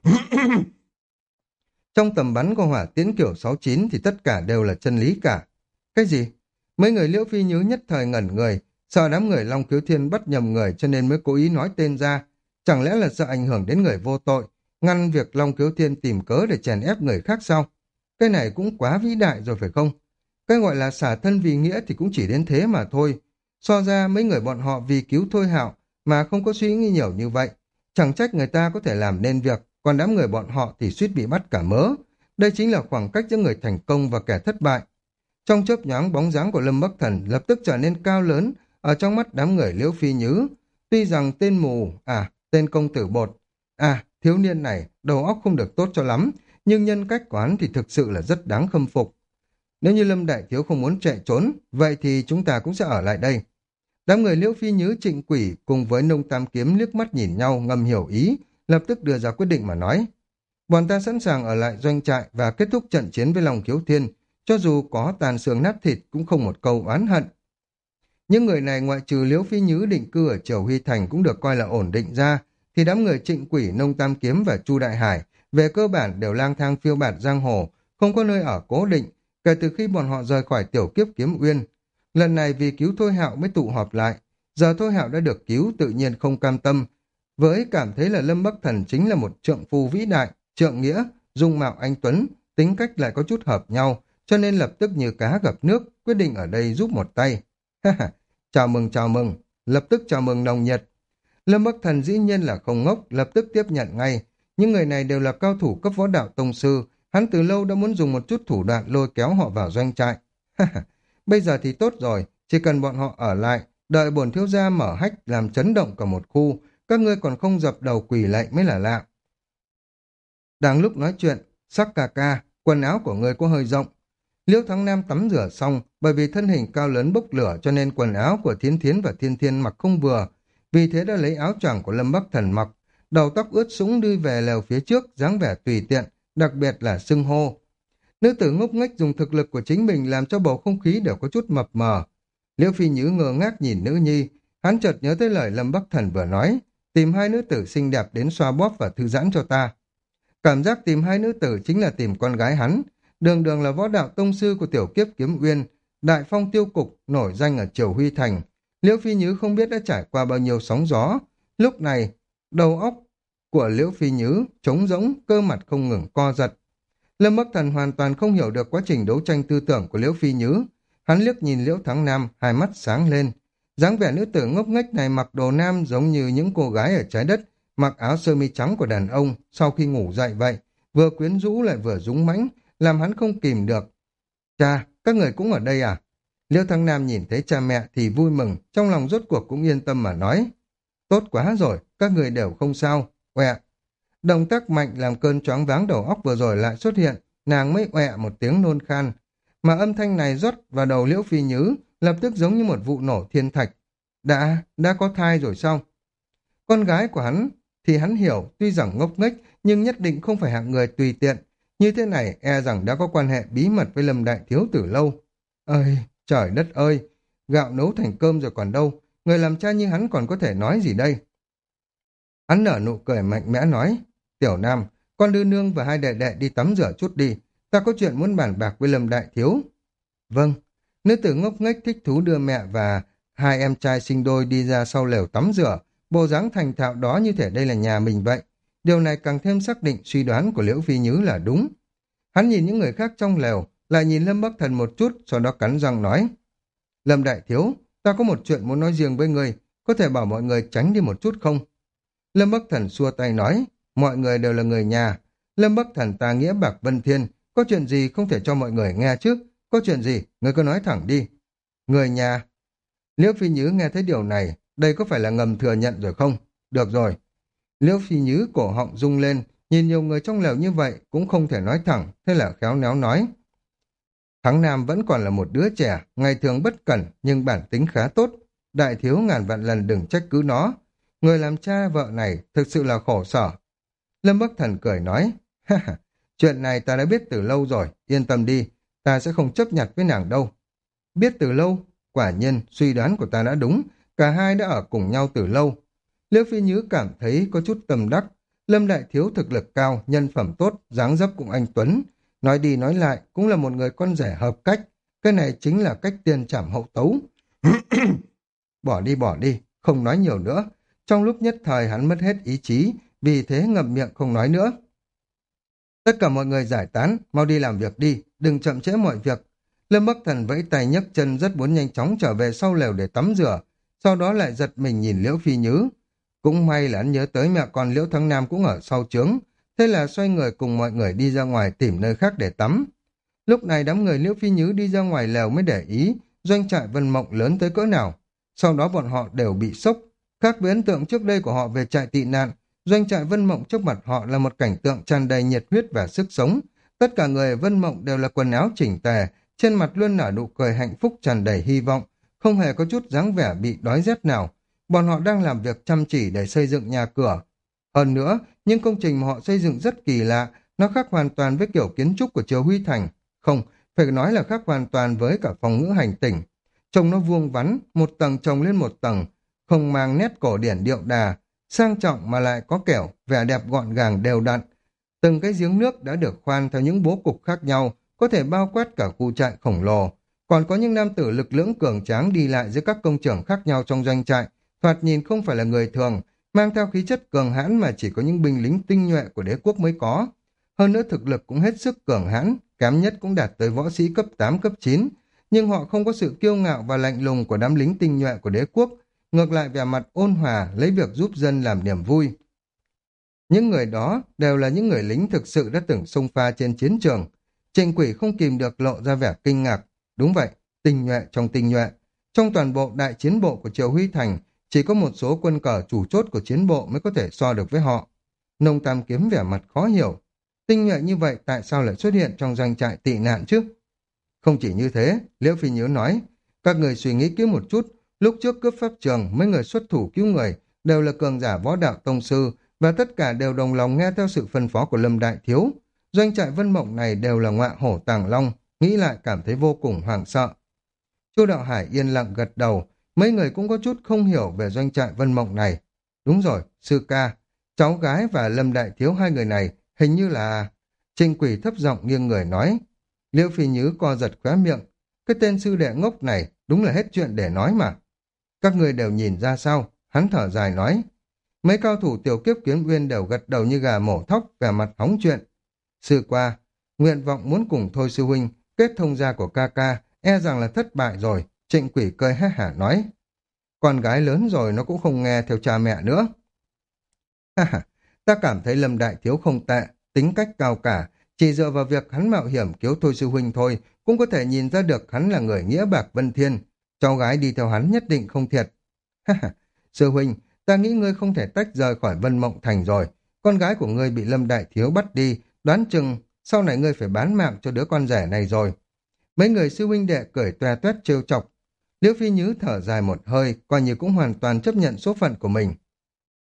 Trong tầm bắn của hỏa tiễn kiểu sáu chín thì tất cả đều là chân lý cả. Cái gì? Mấy người Liễu Phi Nhứ nhất thời ngẩn người, sợ đám người Long Khiếu Thiên bắt nhầm người cho nên mới cố ý nói tên ra. Chẳng lẽ là sợ ảnh hưởng đến người vô tội, ngăn việc Long Khiếu Thiên tìm cớ để chèn ép người khác sao? Cái này cũng quá vĩ đại rồi phải không? Cái gọi là xả thân vì nghĩa thì cũng chỉ đến thế mà thôi. So ra mấy người bọn họ vì cứu Thôi Hạo mà không có suy nghĩ nhiều như vậy. Chẳng trách người ta có thể làm nên việc, còn đám người bọn họ thì suýt bị bắt cả mớ. Đây chính là khoảng cách giữa người thành công và kẻ thất bại. Trong chớp nhoáng, bóng dáng của Lâm Bắc Thần lập tức trở nên cao lớn ở trong mắt đám người Liễu Phi Nhứ. Tuy rằng tên mù, à, tên công tử bột, à, thiếu niên này đầu óc không được tốt cho lắm, nhưng nhân cách của hắn thì thực sự là rất đáng khâm phục. Nếu như Lâm Đại Thiếu không muốn chạy trốn, vậy thì chúng ta cũng sẽ ở lại đây. Đám người Liễu Phi Nhứ, Trịnh Quỷ cùng với Nông Tam Kiếm liếc mắt nhìn nhau ngầm hiểu ý, lập tức đưa ra quyết định mà nói. Bọn ta sẵn sàng ở lại doanh trại và kết thúc trận chiến với Long Khiếu Thiên, cho dù có tàn xương nát thịt cũng không một câu oán hận. Những người này ngoại trừ Liễu Phi Nhứ định cư ở Triều Huy Thành cũng được coi là ổn định ra, thì đám người Trịnh Quỷ, Nông Tam Kiếm và Chu Đại Hải về cơ bản đều lang thang phiêu bạt giang hồ, không có nơi ở cố định, kể từ khi bọn họ rời khỏi tiểu kiếp Kiếm Uyên. Lần này vì cứu Thôi Hạo mới tụ họp lại, giờ Thôi Hạo đã được cứu tự nhiên không cam tâm, với cảm thấy là Lâm Bắc Thần chính là một trượng phu vĩ đại, trượng nghĩa, dung mạo anh tuấn, tính cách lại có chút hợp nhau, cho nên lập tức như cá gặp nước, quyết định ở đây giúp một tay. Chào mừng chào mừng, lập tức chào mừng nồng nhiệt. Lâm Bắc Thần dĩ nhiên là không ngốc, lập tức tiếp nhận ngay. Những người này đều là cao thủ cấp võ đạo tông sư, hắn từ lâu đã muốn dùng một chút thủ đoạn lôi kéo họ vào doanh trại. Bây giờ thì tốt rồi, chỉ cần bọn họ ở lại, đợi bổn thiếu gia mở hách làm chấn động cả một khu, các ngươi còn không dập đầu quỳ lạy mới là lạ. Đang lúc nói chuyện, sắc ca ca, quần áo của ngươi có hơi rộng. Liễu Thắng Nam tắm rửa xong, bởi vì thân hình cao lớn bốc lửa cho nên quần áo của Thiến Thiến và Thiên Thiên mặc không vừa, vì thế đã lấy áo choàng của Lâm Bắc Thần mặc, đầu tóc ướt sũng đi về lều phía trước, dáng vẻ tùy tiện, đặc biệt là xưng hô. Nữ tử ngốc nghếch dùng thực lực của chính mình làm cho bầu không khí đều có chút mập mờ. Liễu Phi Nhứ ngơ ngác nhìn nữ nhi, hắn chợt nhớ tới lời Lâm Bắc Thần vừa nói, tìm hai nữ tử xinh đẹp đến xoa bóp và thư giãn cho ta. Cảm giác tìm hai nữ tử chính là tìm con gái hắn, đường đường là võ đạo tông sư của tiểu kiếp Kiếm Uyên, đại phong tiêu cục, nổi danh ở Triều Huy Thành. Liễu Phi Nhứ không biết đã trải qua bao nhiêu sóng gió. Lúc này, đầu óc của Liễu Phi Nhứ trống rỗng, cơ mặt không ngừng co giật. Lâm Bắc Thần hoàn toàn không hiểu được quá trình đấu tranh tư tưởng của Liễu Phi Nhứ. Hắn liếc nhìn Liễu Thắng Nam, hai mắt sáng lên. Dáng vẻ nữ tử ngốc nghếch này mặc đồ nam giống như những cô gái ở trái đất, mặc áo sơ mi trắng của đàn ông sau khi ngủ dậy vậy, vừa quyến rũ lại vừa dũng mãnh, làm hắn không kìm được. Cha, các người cũng ở đây à? Liễu Thắng Nam nhìn thấy cha mẹ thì vui mừng, trong lòng rốt cuộc cũng yên tâm mà nói. Tốt quá rồi, các người đều không sao. Oẹ. Động tác mạnh làm cơn choáng váng đầu óc vừa rồi lại xuất hiện, nàng mới oẹ một tiếng nôn khan. Mà âm thanh này rót vào đầu Liễu Phi Nhứ, lập tức giống như một vụ nổ thiên thạch. Đã, đã có thai rồi sao? Con gái của hắn thì hắn hiểu tuy rằng ngốc nghếch nhưng nhất định không phải hạng người tùy tiện. Như thế này e rằng đã có quan hệ bí mật với Lâm Đại Thiếu từ lâu. Ơi, trời đất ơi, gạo nấu thành cơm rồi còn đâu, người làm cha như hắn còn có thể nói gì đây? Hắn nở nụ cười mạnh mẽ nói, Tiểu Nam, con đưa nương và hai đệ đệ đi tắm rửa chút đi, ta có chuyện muốn bàn bạc với Lâm Đại Thiếu. Vâng, nữ tử ngốc nghếch thích thú đưa mẹ và hai em trai sinh đôi đi ra sau lều tắm rửa, bộ dáng thành thạo đó như thể đây là nhà mình vậy. Điều này càng thêm xác định suy đoán của Liễu Phi Nhứ là đúng. Hắn nhìn những người khác trong lều, lại nhìn Lâm Bắc Thần một chút, sau đó cắn răng nói, Lâm Đại Thiếu, ta có một chuyện muốn nói riêng với người, có thể bảo mọi người tránh đi một chút không? Lâm Bắc Thần xua tay nói, mọi người đều là người nhà. Lâm Bắc Thần ta nghĩa bạc vân thiên, có chuyện gì không thể cho mọi người nghe trước, có chuyện gì, người cứ nói thẳng đi. Người nhà. Liễu Phi Nhứ nghe thấy điều này, đây có phải là ngầm thừa nhận rồi không? Được rồi. Liễu Phi Nhứ cổ họng rung lên, nhìn nhiều người trong lều như vậy cũng không thể nói thẳng, thế là khéo léo nói. Thắng Nam vẫn còn là một đứa trẻ, ngày thường bất cẩn nhưng bản tính khá tốt. Đại thiếu ngàn vạn lần đừng trách cứ nó. Người làm cha vợ này thực sự là khổ sở. Lâm Bắc Thần cười nói, ha ha, chuyện này ta đã biết từ lâu rồi, yên tâm đi, ta sẽ không chấp nhặt với nàng đâu. Biết từ lâu, quả nhiên suy đoán của ta đã đúng, cả hai đã ở cùng nhau từ lâu. Liễu Phi Nhứ cảm thấy có chút tâm đắc, Lâm Đại Thiếu thực lực cao, nhân phẩm tốt, dáng dấp cũng anh tuấn, nói đi nói lại cũng là một người con rể hợp cách, cái này chính là cách tiên trảm hậu tấu. Bỏ đi bỏ đi, không nói nhiều nữa. Trong lúc nhất thời hắn mất hết ý chí, vì thế ngậm miệng không nói nữa. Tất cả mọi người giải tán, mau đi làm việc đi, đừng chậm trễ mọi việc. Lâm Bắc Thần vẫy tay nhấc chân rất muốn nhanh chóng trở về sau lều để tắm rửa, sau đó lại giật mình nhìn Liễu Phi Nhứ. Cũng may là hắn nhớ tới mẹ con Liễu Thắng Nam cũng ở sau trướng, thế là xoay người cùng mọi người đi ra ngoài tìm nơi khác để tắm. Lúc này đám người Liễu Phi Nhứ đi ra ngoài lều mới để ý doanh trại Vân Mộng lớn tới cỡ nào. Sau đó bọn họ đều bị sốc. Khác với ấn tượng trước đây của họ về trại tị nạn, doanh trại Vân Mộng trước mặt họ là một cảnh tượng tràn đầy nhiệt huyết và sức sống. Tất cả người Vân Mộng đều là quần áo chỉnh tề, trên mặt luôn nở nụ cười hạnh phúc tràn đầy hy vọng, không hề có chút dáng vẻ bị đói rét nào. Bọn họ đang làm việc chăm chỉ để xây dựng nhà cửa. Hơn nữa, những công trình mà họ xây dựng rất kỳ lạ, nó khác hoàn toàn với kiểu kiến trúc của Triều Huy Thành. Không, phải nói là khác hoàn toàn với cả phòng ngữ hành tỉnh. Trông nó vuông vắn, một tầng chồng lên một tầng, không mang nét cổ điển điệu đà, sang trọng mà lại có kẻo, vẻ đẹp gọn gàng đều đặn. Từng cái giếng nước đã được khoan theo những bố cục khác nhau, có thể bao quát cả khu trại khổng lồ. Còn có những nam tử lực lưỡng cường tráng đi lại giữa các công trường khác nhau trong doanh trại, thoạt nhìn không phải là người thường, mang theo khí chất cường hãn mà chỉ có những binh lính tinh nhuệ của đế quốc mới có. Hơn nữa thực lực cũng hết sức cường hãn, kém nhất cũng đạt tới võ sĩ cấp tám, cấp chín, nhưng họ không có sự kiêu ngạo và lạnh lùng của đám lính tinh nhuệ của đế quốc, ngược lại vẻ mặt ôn hòa lấy việc giúp dân làm niềm vui. Những người đó đều là những người lính thực sự đã từng xông pha trên chiến trường. Trịnh Quỷ không kìm được lộ ra vẻ kinh ngạc. Đúng vậy, tinh nhuệ trong tinh nhuệ. Trong toàn bộ đại chiến bộ của Triều Huy Thành, chỉ có một số quân cờ chủ chốt của chiến bộ mới có thể so được với họ. Nông Tam Kiếm vẻ mặt khó hiểu. Tinh nhuệ như vậy tại sao lại xuất hiện trong doanh trại tị nạn chứ? Không chỉ như thế, Liễu Phi Nhớ nói, các người suy nghĩ kỹ một chút, lúc trước cướp pháp trường, mấy người xuất thủ cứu người đều là cường giả võ đạo tông sư và tất cả đều đồng lòng nghe theo sự phân phó của Lâm Đại Thiếu. Doanh trại Vân Mộng này đều là ngọa hổ tàng long, nghĩ lại cảm thấy vô cùng hoảng sợ. Chu Đạo Hải yên lặng gật đầu, mấy người cũng có chút không hiểu về doanh trại Vân Mộng này. Đúng rồi, sư ca, cháu gái và Lâm Đại Thiếu hai người này hình như là... Trinh Quỷ thấp giọng nghiêng người nói. Liễu Phi Nhứ co giật khóe miệng. Cái tên sư đệ ngốc này đúng là hết chuyện để nói mà. Các người đều nhìn ra sao? Hắn thở dài nói. Mấy cao thủ tiểu kiếp kiếm uyên đều gật đầu như gà mổ thóc, vẻ mặt hóng chuyện. Sư qua, nguyện vọng muốn cùng Thôi sư huynh kết thông gia của ca ca, e rằng là thất bại rồi. Trịnh Quỷ cười hé hả nói. Con gái lớn rồi nó cũng không nghe theo cha mẹ nữa. Ha ha, ta cảm thấy Lâm Đại Thiếu không tệ, tính cách cao cả, chỉ dựa vào việc hắn mạo hiểm cứu Thôi sư huynh thôi, cũng có thể nhìn ra được hắn là người nghĩa bạc vân thiên. Cháu gái đi theo hắn nhất định không thiệt. Ha ha, sư huynh, ta nghĩ ngươi không thể tách rời khỏi Vân Mộng Thành rồi. Con gái của ngươi bị Lâm Đại Thiếu bắt đi, đoán chừng sau này ngươi phải bán mạng cho đứa con rể này rồi. Mấy người sư huynh đệ cười toe toét trêu chọc. Liễu Phi Nhứ thở dài một hơi, coi như cũng hoàn toàn chấp nhận số phận của mình.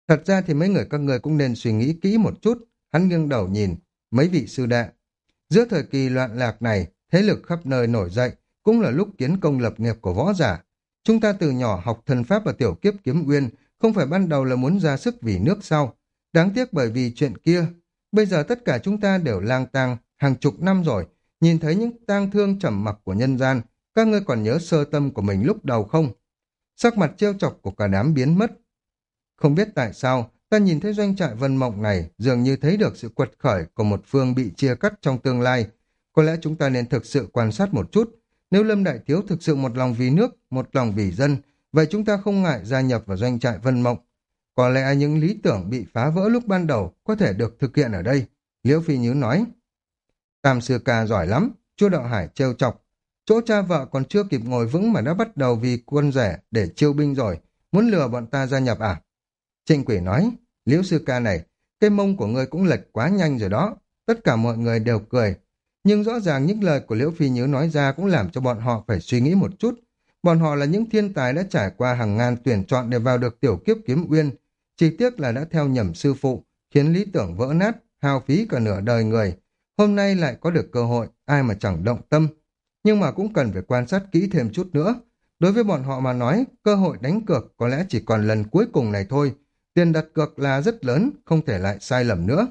Thật ra thì mấy người các ngươi cũng nên suy nghĩ kỹ một chút. Hắn nghiêng đầu nhìn mấy vị sư đệ. Giữa thời kỳ loạn lạc này, thế lực khắp nơi nổi dậy, cũng là lúc kiến công lập nghiệp của võ giả. Chúng ta từ nhỏ học thần pháp và tiểu kiếp kiếm uyên, không phải ban đầu là muốn ra sức vì nước sau. Đáng tiếc bởi vì chuyện kia, bây giờ tất cả chúng ta đều lang tang hàng chục năm rồi, nhìn thấy những tang thương trầm mặc của nhân gian, các ngươi còn nhớ sơ tâm của mình lúc đầu không? Sắc mặt trêu chọc của cả đám biến mất. Không biết tại sao, ta nhìn thấy doanh trại Vân Mộng này dường như thấy được sự quật khởi của một phương bị chia cắt trong tương lai. Có lẽ chúng ta nên thực sự quan sát một chút. Nếu Lâm Đại Thiếu thực sự một lòng vì nước, một lòng vì dân, vậy chúng ta không ngại gia nhập vào doanh trại Vân Mộng. Có lẽ những lý tưởng bị phá vỡ lúc ban đầu có thể được thực hiện ở đây. Liễu Phi Nhứ nói. Tam sư ca giỏi lắm, Chu Đạo Hải trêu chọc. Chỗ cha vợ còn chưa kịp ngồi vững mà đã bắt đầu vì quân rẻ để chiêu binh rồi. Muốn lừa bọn ta gia nhập à? Trịnh Quỷ nói, Liễu sư ca này, cái mông của ngươi cũng lệch quá nhanh rồi đó. Tất cả mọi người đều cười. Nhưng rõ ràng những lời của Liễu Phi Nhứ nói ra cũng làm cho bọn họ phải suy nghĩ một chút. Bọn họ là những thiên tài đã trải qua hàng ngàn tuyển chọn để vào được tiểu kiếp kiếm uyên. Chỉ tiếc là đã theo nhầm sư phụ, khiến lý tưởng vỡ nát, hao phí cả nửa đời người. Hôm nay lại có được cơ hội, ai mà chẳng động tâm. Nhưng mà cũng cần phải quan sát kỹ thêm chút nữa. Đối với bọn họ mà nói, cơ hội đánh cược có lẽ chỉ còn lần cuối cùng này thôi. Tiền đặt cược là rất lớn, không thể lại sai lầm nữa.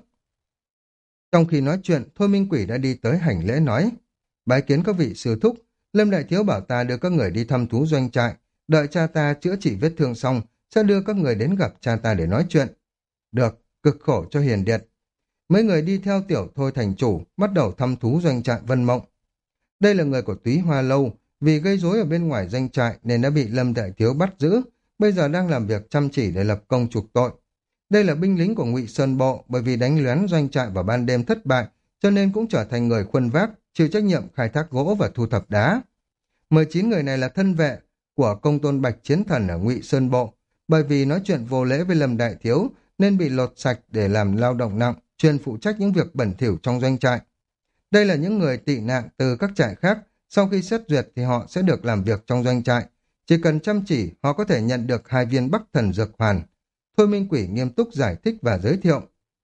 Trong khi nói chuyện, Thôi Minh Quỷ đã đi tới hành lễ nói. Bái kiến các vị sư thúc, Lâm Đại Thiếu bảo ta đưa các người đi thăm thú doanh trại. Đợi cha ta chữa trị vết thương xong, sẽ đưa các người đến gặp cha ta để nói chuyện. Được, cực khổ cho hiền điệt. Mấy người đi theo tiểu Thôi thành chủ, bắt đầu thăm thú doanh trại Vân Mộng. Đây là người của Túy Hoa Lâu, vì gây rối ở bên ngoài doanh trại nên đã bị Lâm Đại Thiếu bắt giữ, bây giờ đang làm việc chăm chỉ để lập công chuộc tội. Đây là binh lính của Ngụy Sơn Bộ, bởi vì đánh lén doanh trại vào ban đêm thất bại, cho nên cũng trở thành người khuân vác, chịu trách nhiệm khai thác gỗ và thu thập đá. mười chín người này là thân vệ của công tôn Bạch Chiến Thần ở Ngụy Sơn Bộ, bởi vì nói chuyện vô lễ với Lâm Đại Thiếu nên bị lột sạch để làm lao động nặng, chuyên phụ trách những việc bẩn thỉu trong doanh trại. Đây là những người tị nạn từ các trại khác, sau khi xét duyệt thì họ sẽ được làm việc trong doanh trại. Chỉ cần chăm chỉ, họ có thể nhận được hai viên Bắc Thần Dược Hoàn. Thôi Minh Quỷ nghiêm túc giải thích và giới thiệu.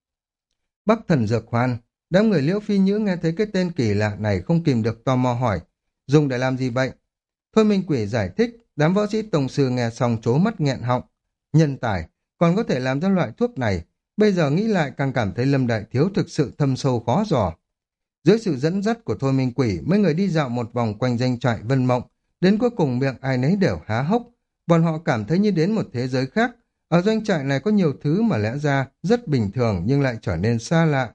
Bắc Thần Dược Hoàn, đám người Liễu Phi Nhữ nghe thấy cái tên kỳ lạ này không kìm được tò mò hỏi, dùng để làm gì vậy? Thôi Minh Quỷ giải thích, đám võ sĩ tổng sư nghe xong trố mắt nghẹn họng. Nhân tài, còn có thể làm ra loại thuốc này, bây giờ nghĩ lại càng cảm thấy Lâm Đại Thiếu thực sự thâm sâu khó dò. Dưới sự dẫn dắt của Thôi Minh Quỷ, mấy người đi dạo một vòng quanh doanh trại Vân Mộng, đến cuối cùng miệng ai nấy đều há hốc. Bọn họ cảm thấy như đến một thế giới khác. Ở doanh trại này có nhiều thứ mà lẽ ra rất bình thường nhưng lại trở nên xa lạ.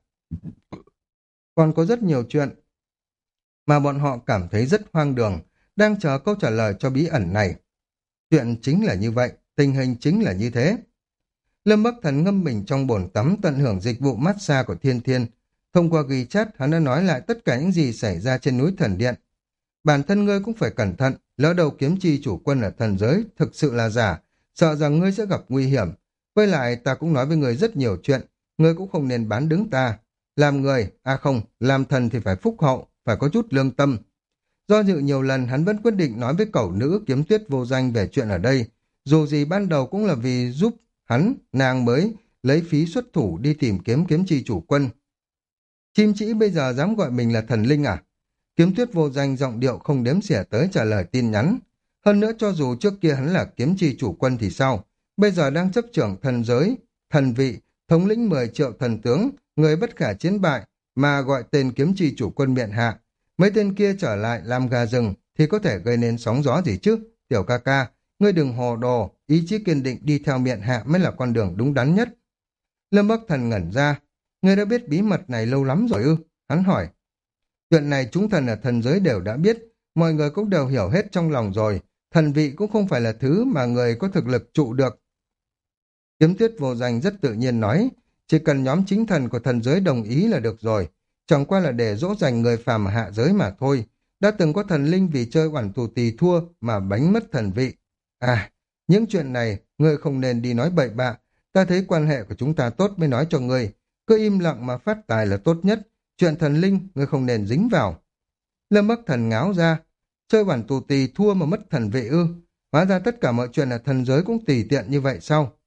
Còn có rất nhiều chuyện mà bọn họ cảm thấy rất hoang đường, đang chờ câu trả lời cho bí ẩn này. Chuyện chính là như vậy, tình hình chính là như thế. Lâm Bắc Thần ngâm mình trong bồn tắm tận hưởng dịch vụ massage của Thiên Thiên. Thông qua ghi chát, hắn đã nói lại tất cả những gì xảy ra trên núi Thần Điện. Bản thân ngươi cũng phải cẩn thận, lỡ đầu kiếm chi chủ quân ở thần giới thực sự là giả, sợ rằng ngươi sẽ gặp nguy hiểm. Với lại ta cũng nói với ngươi rất nhiều chuyện, ngươi cũng không nên bán đứng ta. Làm người, à không, làm thần thì phải phúc hậu, phải có chút lương tâm. Do dự nhiều lần hắn vẫn quyết định nói với cẩu nữ Kiếm Tuyết vô danh về chuyện ở đây, dù gì ban đầu cũng là vì giúp hắn, nàng mới lấy phí xuất thủ đi tìm kiếm kiếm chi chủ quân. Chim chỉ bây giờ dám gọi mình là thần linh à? Kiếm Tuyết vô danh giọng điệu không đếm xỉa tới trả lời tin nhắn. Hơn nữa cho dù trước kia hắn là kiếm chi chủ quân thì sao? Bây giờ đang chấp trưởng thần giới, thần vị, thống lĩnh mười triệu thần tướng, người bất khả chiến bại, mà gọi tên kiếm chi chủ quân miện hạ. Mấy tên kia trở lại làm gà rừng thì có thể gây nên sóng gió gì chứ? Tiểu ca ca, ngươi đừng hồ đồ, ý chí kiên định đi theo miện hạ mới là con đường đúng đắn nhất. Lâm Bắc Thần ngẩn ra, ngươi đã biết bí mật này lâu lắm rồi ư? Hắn hỏi. Chuyện này chúng thần ở thần giới đều đã biết, mọi người cũng đều hiểu hết trong lòng rồi, thần vị cũng không phải là thứ mà người có thực lực trụ được. Kiếm Tuyết vô danh rất tự nhiên nói, chỉ cần nhóm chính thần của thần giới đồng ý là được rồi, chẳng qua là để dỗ dành người phàm ở hạ giới mà thôi. Đã từng có thần linh vì chơi oản tù tì thua mà bánh mất thần vị. À, những chuyện này ngươi không nên đi nói bậy bạ, ta thấy quan hệ của chúng ta tốt mới nói cho ngươi, cứ im lặng mà phát tài là tốt nhất. Chuyện thần linh, ngươi không nên dính vào. Lâm Bắc Thần ngáo ra, chơi bản tù tì thua mà mất thần vị ư? Hóa ra tất cả mọi chuyện ở thần giới cũng tùy tiện như vậy sao?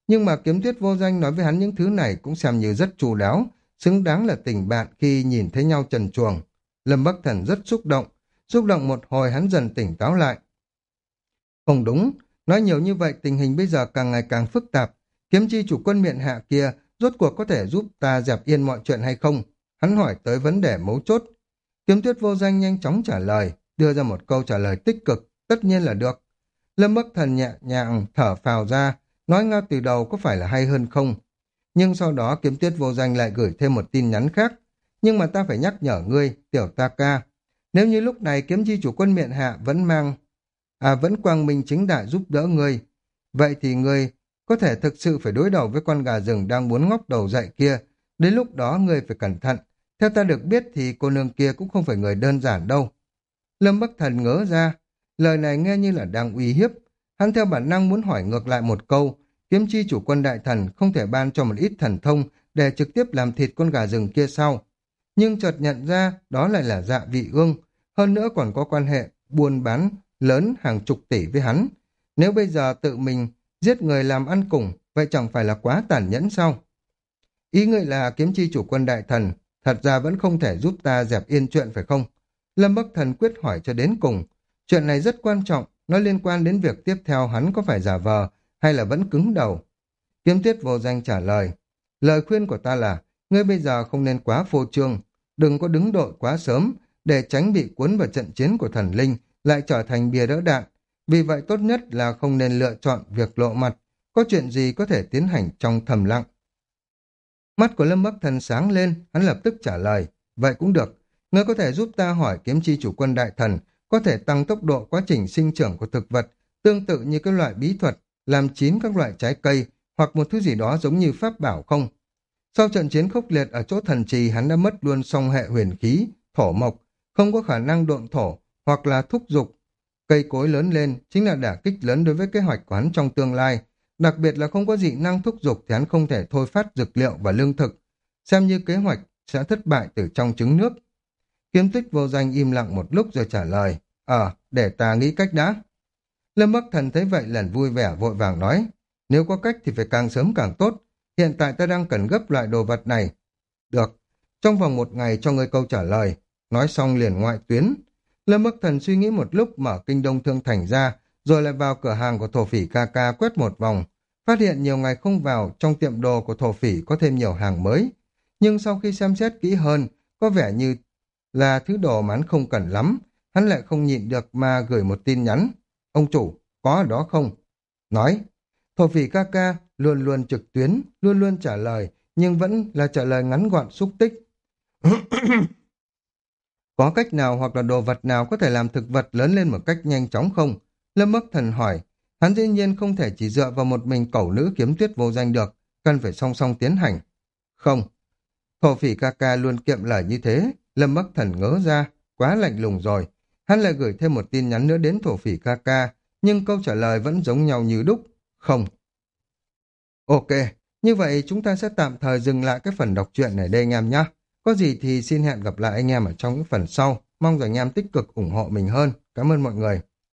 Nhưng mà Kiếm Tuyết Vô Danh nói với hắn những thứ này cũng xem như rất chu đáo, xứng đáng là tình bạn khi nhìn thấy nhau trần truồng. Lâm Bắc Thần rất xúc động, xúc động một hồi hắn dần tỉnh táo lại. Không đúng, nói nhiều như vậy tình hình bây giờ càng ngày càng phức tạp. Kiếm chi chủ quân miện hạ kia rốt cuộc có thể giúp ta dẹp yên mọi chuyện hay không? Hắn hỏi tới vấn đề mấu chốt. Kiếm Tuyết Vô Danh nhanh chóng trả lời, đưa ra một câu trả lời tích cực, tất nhiên là được. Lâm Bắc Thần nhẹ nhàng thở phào ra, nói ngay từ đầu có phải là hay hơn không? Nhưng sau đó Kiếm Tuyết Vô Danh lại gửi thêm một tin nhắn khác. Nhưng mà ta phải nhắc nhở ngươi, tiểu ta ca. Nếu như lúc này kiếm chi chủ quân miện hạ vẫn mang, à vẫn quang minh chính đại giúp đỡ ngươi, vậy thì ngươi có thể thực sự phải đối đầu với con gà rừng đang muốn ngóc đầu dậy kia. Đến lúc đó ngươi phải cẩn thận. Theo ta được biết thì cô nương kia cũng không phải người đơn giản đâu. Lâm Bắc Thần ngớ ra, lời này nghe như là đang uy hiếp. Hắn theo bản năng muốn hỏi ngược lại một câu, kiếm chi chủ quân đại thần không thể ban cho một ít thần thông để trực tiếp làm thịt con gà rừng kia sao? Nhưng chợt nhận ra đó lại là Dạ Vị Ương, hơn nữa còn có quan hệ buôn bán lớn hàng chục tỷ với hắn. Nếu bây giờ tự mình giết người làm ăn cùng, vậy chẳng phải là quá tàn nhẫn sao? Ý ngươi là kiếm chi chủ quân đại thần, thật ra vẫn không thể giúp ta dẹp yên chuyện phải không? Lâm Bắc Thần quyết hỏi cho đến cùng. Chuyện này rất quan trọng, nó liên quan đến việc tiếp theo hắn có phải giả vờ hay là vẫn cứng đầu. Kiếm Tuyết Vô Danh trả lời, lời khuyên của ta là, ngươi bây giờ không nên quá phô trương, đừng có đứng đội quá sớm, để tránh bị cuốn vào trận chiến của thần linh, lại trở thành bia đỡ đạn. Vì vậy tốt nhất là không nên lựa chọn việc lộ mặt, có chuyện gì có thể tiến hành trong thầm lặng. Mắt của Lâm Bắc Thần sáng lên, hắn lập tức trả lời, vậy cũng được, ngươi có thể giúp ta hỏi kiếm chi chủ quân đại thần, có thể tăng tốc độ quá trình sinh trưởng của thực vật, tương tự như các loại bí thuật, làm chín các loại trái cây, hoặc một thứ gì đó giống như pháp bảo không? Sau trận chiến khốc liệt ở chỗ thần trì, hắn đã mất luôn song hệ huyền khí, thổ mộc, không có khả năng độn thổ, hoặc là thúc dục. Cây cối lớn lên chính là đả kích lớn đối với kế hoạch của hắn trong tương lai, đặc biệt là không có dị năng thúc dục thì hắn không thể thôi phát dược liệu và lương thực, xem như kế hoạch sẽ thất bại từ trong trứng nước. Kiếm Tích Vô Danh im lặng một lúc rồi trả lời, ờ, để ta nghĩ cách đã. Lâm Bắc Thần thấy vậy lần vui vẻ vội vàng nói, nếu có cách thì phải càng sớm càng tốt, hiện tại ta đang cần gấp loại đồ vật này. Được, trong vòng một ngày cho ngươi câu trả lời. Nói xong liền ngoại tuyến. Lâm Bắc Thần suy nghĩ một lúc mở Kinh Đông Thương Thành ra, rồi lại vào cửa hàng của thổ phỉ ca ca quét một vòng. Phát hiện nhiều ngày không vào, trong tiệm đồ của thổ phỉ có thêm nhiều hàng mới. Nhưng sau khi xem xét kỹ hơn, có vẻ như là thứ đồ mà hắn không cần lắm. Hắn lại không nhịn được mà gửi một tin nhắn. Ông chủ, có ở đó không? Nói, thổ phỉ ca ca luôn luôn trực tuyến, luôn luôn trả lời, nhưng vẫn là trả lời ngắn gọn xúc tích. Có cách nào hoặc là đồ vật nào có thể làm thực vật lớn lên một cách nhanh chóng không? Lâm Bắc Thần hỏi. Hắn dĩ nhiên không thể chỉ dựa vào một mình cẩu nữ Kiếm Tuyết Vô Danh được, cần phải song song tiến hành. Không. Thổ phỉ ca ca luôn kiệm lời như thế. Lâm Bắc Thần ngớ ra, quá lạnh lùng rồi. Hắn lại gửi thêm một tin nhắn nữa đến thổ phỉ ca ca, nhưng câu trả lời vẫn giống nhau như đúc. Không. Ok, như vậy chúng ta sẽ tạm thời dừng lại cái phần đọc truyện này đây anh em nhé. Có gì thì xin hẹn gặp lại anh em ở trong những phần sau. Mong rằng anh em tích cực ủng hộ mình hơn. Cảm ơn mọi người.